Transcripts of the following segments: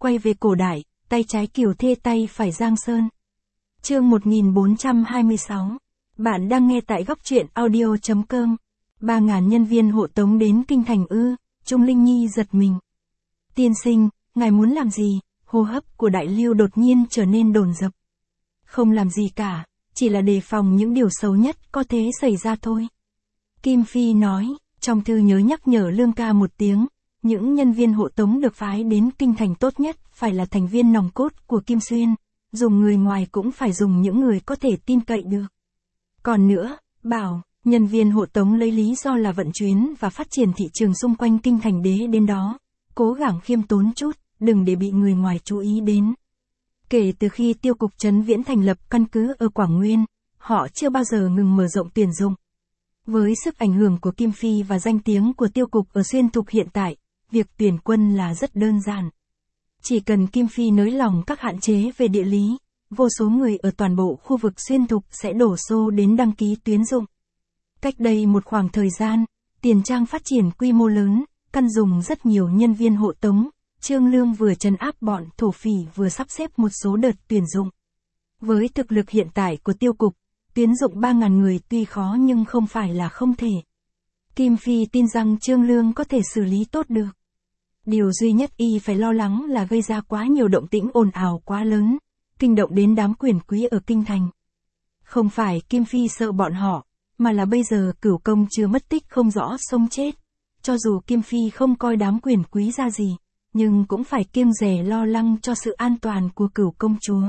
quay về cổ đại, tay trái Kiều Thê tay phải Giang Sơn. Chương 1426. Bạn đang nghe tại góc truyện audio.com. 3.000 nhân viên hộ tống đến kinh thành ư? Trung Linh Nhi giật mình. Tiên sinh, ngài muốn làm gì? Hô hấp của Đại Lưu đột nhiên trở nên dồn dập. Không làm gì cả, chỉ là đề phòng những điều xấu nhất có thể xảy ra thôi. Kim Phi nói, trong thư nhớ nhắc nhở Lương Ca một tiếng, những nhân viên hộ tống được phái đến kinh thành tốt nhất phải là thành viên nòng cốt của Kim Xuyên, dùng người ngoài cũng phải dùng những người có thể tin cậy được. Còn nữa, bảo, nhân viên hộ tống lấy lý do là vận chuyển và phát triển thị trường xung quanh kinh thành đế đến đó, cố gắng khiêm tốn chút, đừng để bị người ngoài chú ý đến. Kể từ khi Tiêu cục Trấn Viễn thành lập căn cứ ở Quảng Nguyên, họ chưa bao giờ ngừng mở rộng tuyển dụng. Với sức ảnh hưởng của Kim Phi và danh tiếng của Tiêu cục ở Xuyên Thục hiện tại, việc tuyển quân là rất đơn giản. Chỉ cần Kim Phi nới lỏng các hạn chế về địa lý, vô số người ở toàn bộ khu vực Xuyên Thục sẽ đổ xô đến đăng ký tuyển dụng. Cách đây một khoảng thời gian, Tiền Trang phát triển quy mô lớn, căn dùng rất nhiều nhân viên hộ tống, Trương Lương vừa trấn áp bọn thổ phỉ vừa sắp xếp một số đợt tuyển dụng. Với thực lực hiện tại của Tiêu cục, tuyển dụng 3.000 người tuy khó nhưng không phải là không thể. Kim Phi tin rằng Trương Lương có thể xử lý tốt được. Điều duy nhất y phải lo lắng là gây ra quá nhiều động tĩnh ồn ào quá lớn, kinh động đến đám quyền quý ở kinh thành. Không phải Kim Phi sợ bọn họ, mà là bây giờ Cửu Công chưa mất tích không rõ sống chết. Cho dù Kim Phi không coi đám quyền quý ra gì, nhưng cũng phải kiêng dè lo lắng cho sự an toàn của Cửu công chúa.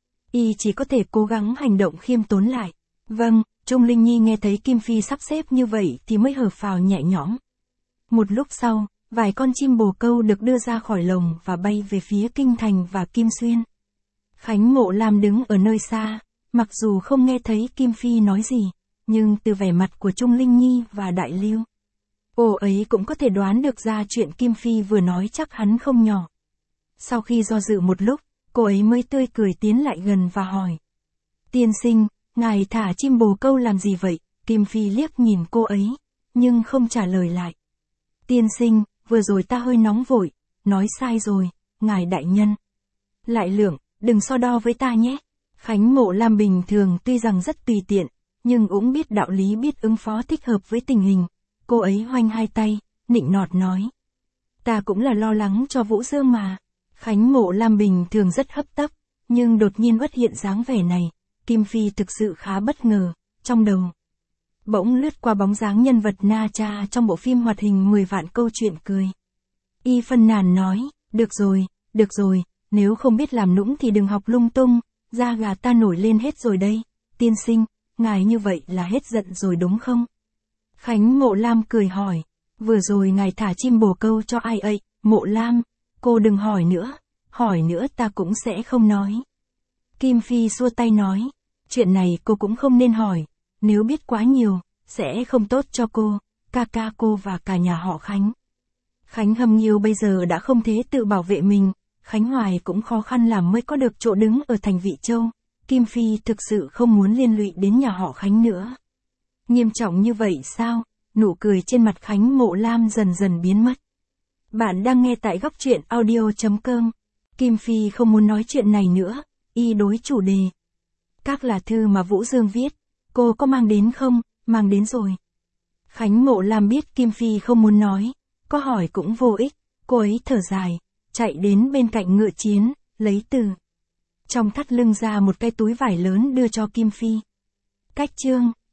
Y chỉ có thể cố gắng hành động khiêm tốn lại. Vâng, Trung Linh Nhi nghe thấy Kim Phi sắp xếp như vậy thì mới hở phào nhẹ nhõm. Một lúc sau, vài con chim bồ câu được đưa ra khỏi lồng và bay về phía kinh thành và Kim Xuyên. Khánh Mộ Lam đứng ở nơi xa, mặc dù không nghe thấy Kim Phi nói gì, nhưng từ vẻ mặt của Trung Linh Nhi và Đại Lưu, cô ấy cũng có thể đoán được ra chuyện Kim Phi vừa nói chắc hắn không nhỏ. Sau khi do dự một lúc, cô ấy mới tươi cười tiến lại gần và hỏi. Tiên sinh, ngài thả chim bồ câu làm gì vậy? Kim Phi liếc nhìn cô ấy, nhưng không trả lời lại. Tiên sinh, vừa rồi ta hơi nóng vội, nói sai rồi, ngài đại nhân. Lại Lượng, đừng so đo với ta nhé. Khánh Mộ Lam bình thường tuy rằng rất tùy tiện, nhưng cũng biết đạo lý biết ứng phó thích hợp với tình hình. Cô ấy hoành hai tay, nịnh nọt nói. Ta cũng là lo lắng cho Vũ Dương mà. Khánh Mộ Lam bình thường rất hấp tấp, nhưng đột nhiên xuất hiện dáng vẻ này, Kim Phi thực sự khá bất ngờ, trong đầu bỗng lướt qua bóng dáng nhân vật Na Cha trong bộ phim hoạt hình 10 vạn câu chuyện cười. Y phàn nàn nói, được rồi, nếu không biết làm nũng thì đừng học lung tung, da gà ta nổi lên hết rồi đây. Tiên sinh, ngài như vậy là hết giận rồi đúng không? Khánh Mộ Lam cười hỏi, vừa rồi ngài thả chim bồ câu cho ai ấy? Mộ Lam, cô đừng hỏi nữa ta cũng sẽ không nói. Kim Phi xua tay nói, chuyện này cô cũng không nên hỏi, nếu biết quá nhiều, sẽ không tốt cho cô, ca ca cô và cả nhà họ Khánh. Khánh Hâm Nghiêu bây giờ đã không thể tự bảo vệ mình, Khánh Hoài cũng khó khăn làm mới có được chỗ đứng ở thành Vị Châu, Kim Phi thực sự không muốn liên lụy đến nhà họ Khánh nữa. Nghiêm trọng như vậy sao? Nụ cười trên mặt Khánh Mộ Lam dần dần biến mất. Bạn đang nghe tại góc truyện audio.com. Kim Phi không muốn nói chuyện này nữa, y đối chủ đề. Các là thư mà Vũ Dương viết, cô có mang đến không? Mang đến rồi. Khánh Mộ Lam biết Kim Phi không muốn nói, có hỏi cũng vô ích, cô ấy thở dài, chạy đến bên cạnh ngựa chiến, lấy từ trong thắt lưng ra một cái túi vải lớn đưa cho Kim Phi. Cách chương